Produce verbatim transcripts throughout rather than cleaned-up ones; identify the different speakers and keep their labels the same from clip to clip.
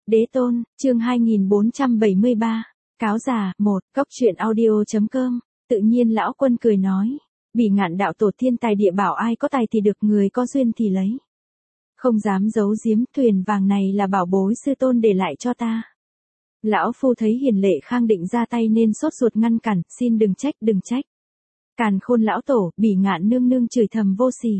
Speaker 1: Đế tôn, chương hai nghìn bốn trăm bảy mươi ba, cáo già, một, cốc truyện audio.com, tự nhiên lão quân cười nói, Bỉ Ngạn đạo tổ thiên tài địa bảo ai có tài thì được, người có duyên thì lấy. Không dám giấu giếm, thuyền vàng này là bảo bối sư tôn để lại cho ta. Lão phu thấy Hiền Lệ Khang định ra tay nên sốt ruột ngăn cản, xin đừng trách, đừng trách. Càn Khôn lão tổ, Bỉ Ngạn nương nương chửi thầm vô sỉ.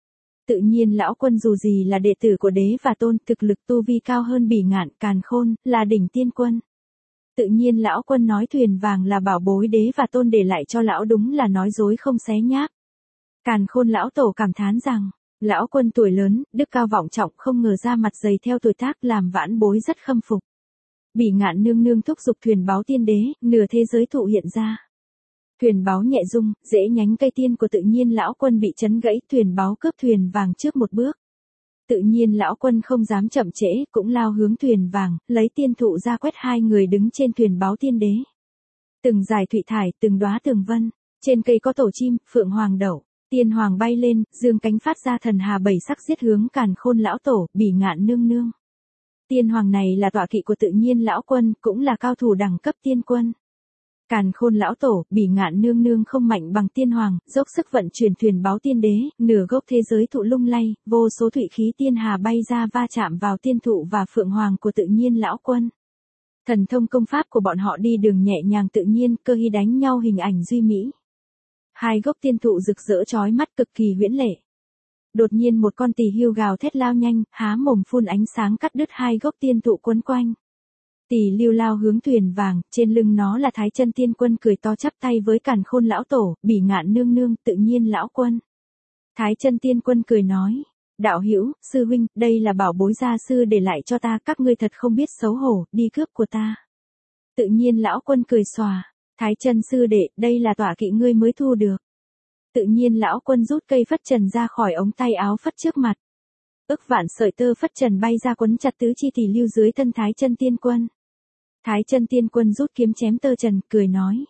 Speaker 1: Tự nhiên lão quân dù gì là đệ tử của đế và tôn, thực lực tu vi cao hơn Bỉ Ngạn, Càn Khôn, là đỉnh tiên quân. Tự nhiên lão quân nói thuyền vàng là bảo bối đế và tôn để lại cho lão đúng là nói dối không xé nhác. Càn Khôn lão tổ cảm thán rằng, lão quân tuổi lớn, đức cao vọng trọng, không ngờ ra mặt dày theo tuổi tác, làm vãn bối rất khâm phục. Bỉ Ngạn nương nương thúc giục thuyền báo tiên đế, nửa thế giới thụ hiện ra. Thuyền báo nhẹ rung, rễ nhánh cây tiên của tự nhiên lão quân bị chấn gãy, thuyền báo cướp thuyền vàng trước một bước. Tự nhiên lão quân không dám chậm trễ, cũng lao hướng thuyền vàng, lấy tiên thụ ra quét hai người đứng trên thuyền báo tiên đế. Từng dải thụy thải, từng đóa tường vân, trên cây có tổ chim, phượng hoàng đậu, tiên hoàng bay lên, dương cánh phát ra thần hà bảy sắc giết hướng Càn Khôn lão tổ, Bỉ Ngạn nương nương. Tiên hoàng này là tọa kỵ của tự nhiên lão quân, cũng là cao thủ đẳng cấp tiên quân. Càn Khôn lão tổ, Bỉ Ngạn nương nương không mạnh bằng tiên hoàng, dốc sức vận chuyển thuyền báo tiên đế, nửa gốc thế giới thụ lung lay, vô số thụy khí tiên hà bay ra va chạm vào tiên thụ và phượng hoàng của tự nhiên lão quân. Thần thông công pháp của bọn họ đi đường nhẹ nhàng tự nhiên, cơ hy đánh nhau hình ảnh duy mỹ. Hai gốc tiên thụ rực rỡ chói mắt cực kỳ huyễn lệ. Đột nhiên một con tỳ hưu gào thét lao nhanh, há mồm phun ánh sáng cắt đứt hai gốc tiên thụ quấn quanh. Tỳ lưu lao hướng thuyền vàng, trên lưng nó là Thái Chân tiên quân cười to chắp tay với Càn Khôn lão tổ, Bỉ Ngạn nương nương, tự nhiên lão quân. Thái Chân tiên quân cười nói, đạo hữu, sư huynh, đây là bảo bối gia sư để lại cho ta, các ngươi thật không biết xấu hổ, đi cướp của ta. Tự nhiên lão quân cười xòa, Thái Chân sư đệ, đây là tọa kỵ ngươi mới thu được. Tự nhiên lão quân rút cây phất trần ra khỏi ống tay áo phất trước mặt. Ức vạn sợi tơ phất trần bay ra quấn chặt tứ chi tỳ lưu dưới thân Thái Chân tiên quân. Thái Chân tiên quân rút kiếm chém tơ trần, cười nói.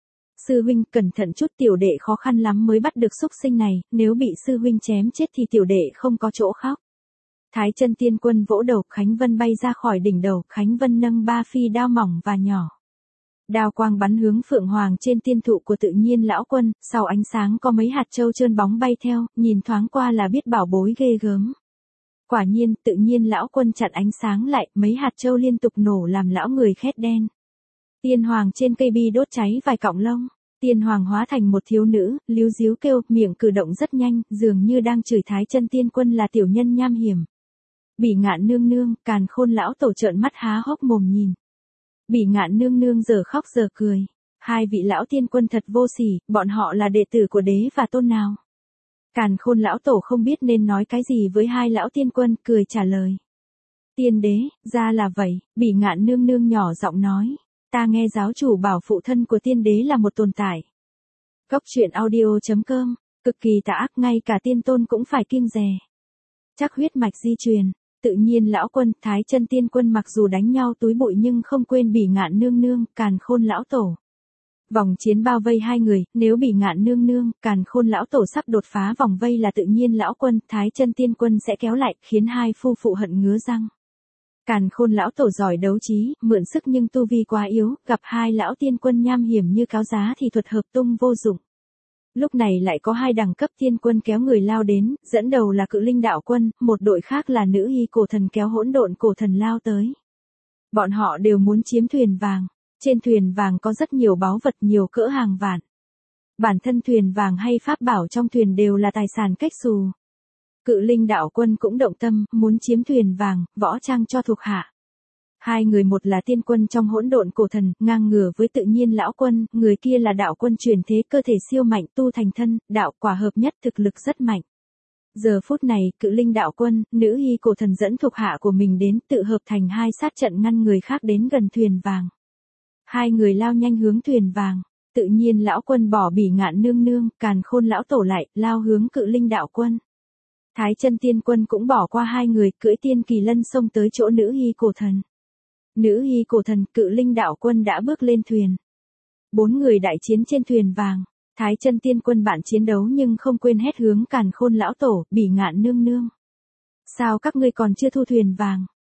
Speaker 1: Sư huynh cẩn thận chút, tiểu đệ khó khăn lắm mới bắt được xúc sinh này, nếu bị sư huynh chém chết thì tiểu đệ không có chỗ khóc. Thái Chân tiên quân vỗ đầu, Khánh Vân bay ra khỏi đỉnh đầu, Khánh Vân nâng ba phi đao mỏng và nhỏ. Đao quang bắn hướng phượng hoàng trên tiên thụ của tự nhiên lão quân, sau ánh sáng có mấy hạt châu trơn bóng bay theo, nhìn thoáng qua là biết bảo bối ghê gớm. Quả nhiên, tự nhiên lão quân chặn ánh sáng lại, mấy hạt châu liên tục nổ làm lão người khét đen. Tiên hoàng trên cây bi đốt cháy vài cọng lông, tiên hoàng hóa thành một thiếu nữ, líu díu kêu, miệng cử động rất nhanh, dường như đang chửi Thái Chân tiên quân là tiểu nhân nham hiểm. Bỉ Ngạn nương nương, Càn Khôn lão tổ trợn mắt há hốc mồm nhìn. Bỉ Ngạn nương nương giờ khóc giờ cười, hai vị lão tiên quân thật vô sỉ, bọn họ là đệ tử của đế và tôn nào? Càn Khôn lão tổ không biết nên nói cái gì với hai lão tiên quân, cười trả lời. Tiên đế, ra là vậy, Bỉ Ngạn nương nương nhỏ giọng nói, ta nghe giáo chủ bảo phụ thân của tiên đế là một tồn tại. Cốc truyện audio.com, cực kỳ tà ác, ngay cả tiên tôn cũng phải kiêng dè. Chắc huyết mạch di truyền, tự nhiên lão quân, Thái Chân tiên quân mặc dù đánh nhau túi bụi nhưng không quên Bỉ Ngạn nương nương, Càn Khôn lão tổ. Vòng chiến bao vây hai người, nếu Bỉ Ngạn nương nương, Càn Khôn lão tổ sắp đột phá vòng vây là tự nhiên lão quân, Thái Chân tiên quân sẽ kéo lại, khiến hai phu phụ hận ngứa răng. Càn Khôn lão tổ giỏi đấu trí, mượn sức nhưng tu vi quá yếu, gặp hai lão tiên quân nham hiểm như cáo giá thì thuật hợp tung vô dụng. Lúc này lại có hai đẳng cấp tiên quân kéo người lao đến, dẫn đầu là Cự Linh đạo quân, một đội khác là Nữ Hy cổ thần kéo Hỗn Độn cổ thần lao tới. Bọn họ đều muốn chiếm thuyền vàng. Trên thuyền vàng có rất nhiều báu vật, nhiều cỡ hàng vạn. Bản thân thuyền vàng hay pháp bảo trong thuyền đều là tài sản cách xù. Cự Linh đạo quân cũng động tâm, muốn chiếm thuyền vàng, võ trang cho thuộc hạ. Hai người, một là tiên quân trong Hỗn Độn cổ thần, ngang ngửa với tự nhiên lão quân, người kia là đạo quân truyền thế, cơ thể siêu mạnh, tu thành thân, đạo quả hợp nhất, thực lực rất mạnh. Giờ phút này, Cự Linh đạo quân, Nữ Hy cổ thần dẫn thuộc hạ của mình đến, tự hợp thành hai sát trận ngăn người khác đến gần thuyền vàng. Hai người lao nhanh hướng thuyền vàng, tự nhiên lão quân bỏ Bỉ Ngạn nương nương, Càn Khôn lão tổ lại, lao hướng Cự Linh đạo quân. Thái Chân tiên quân cũng bỏ qua hai người, cưỡi tiên kỳ lân xông tới chỗ Nữ Hy cổ thần. Nữ Hy cổ thần, Cự Linh đạo quân đã bước lên thuyền. Bốn người đại chiến trên thuyền vàng, Thái Chân tiên quân bạn chiến đấu nhưng không quên hét hướng Càn Khôn lão tổ, Bỉ Ngạn nương nương. Sao các ngươi còn chưa thu thuyền vàng?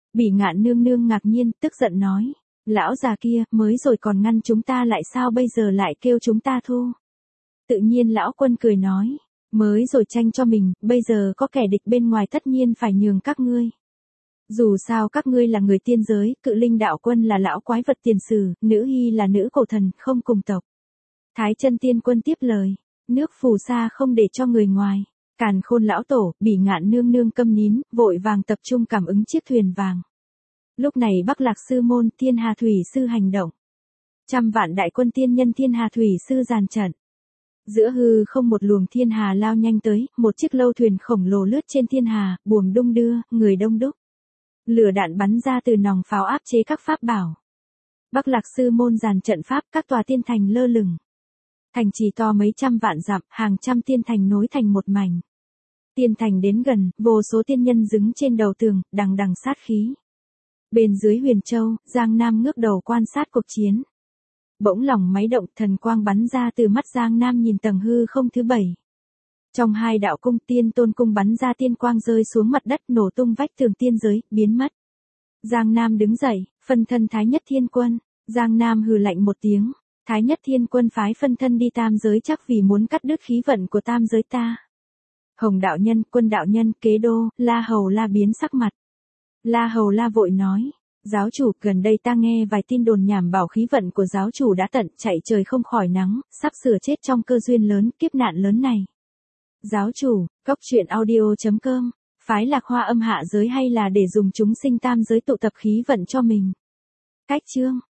Speaker 1: Bỉ Ngạn nương nương ngạc nhiên, tức giận nói. Lão già kia, mới rồi còn ngăn chúng ta lại sao bây giờ lại kêu chúng ta thu. Tự nhiên lão quân cười nói. Mới rồi tranh cho mình, bây giờ có kẻ địch bên ngoài tất nhiên phải nhường các ngươi. Dù sao các ngươi là người tiên giới, Cự Linh đạo quân là lão quái vật tiền sử, nữ hy là nữ cổ thần, không cùng tộc. Thái Chân tiên quân tiếp lời. Nước phù sa không để cho người ngoài. Càn Khôn lão tổ, Bỉ Ngạn nương nương câm nín, vội vàng tập trung cảm ứng chiếc thuyền vàng. Lúc này Bắc Lạc sư môn Thiên Hà Thủy sư hành động. Trăm vạn đại quân tiên nhân Thiên Hà Thủy sư dàn trận. Giữa hư không một luồng thiên hà lao nhanh tới, một chiếc lâu thuyền khổng lồ lướt trên thiên hà, buồm đung đưa, người đông đúc. Lửa đạn bắn ra từ nòng pháo áp chế các pháp bảo. Bắc Lạc sư môn dàn trận pháp, các tòa tiên thành lơ lửng. Thành trì to mấy trăm vạn dặm, hàng trăm tiên thành nối thành một mảnh. Tiên thành đến gần, vô số tiên nhân đứng trên đầu tường, đằng đằng sát khí. Bên dưới Huyền Châu, Giang Nam ngước đầu quan sát cuộc chiến. Bỗng lòng máy động, thần quang bắn ra từ mắt Giang Nam nhìn tầng hư không thứ bảy. Trong hai đạo cung, Tiên Tôn cung bắn ra tiên quang rơi xuống mặt đất, nổ tung vách tường tiên giới, biến mất. Giang Nam đứng dậy, phân thân Thái Nhất Thiên Quân. Giang Nam hừ lạnh một tiếng. Thái Nhất Thiên Quân phái phân thân đi tam giới chắc vì muốn cắt đứt khí vận của tam giới ta. Hồng đạo nhân, Quân đạo nhân, Kế Đô, La Hầu La biến sắc mặt. La Hầu La vội nói. Giáo chủ, gần đây ta nghe vài tin đồn nhảm bảo khí vận của giáo chủ đã tận, chạy trời không khỏi nắng, sắp sửa chết trong cơ duyên lớn, kiếp nạn lớn này. Giáo chủ, cốc truyện audio chấm com, phái Lạc Hoa âm hạ giới hay là để dùng chúng sinh tam giới tụ tập khí vận cho mình? Cách chương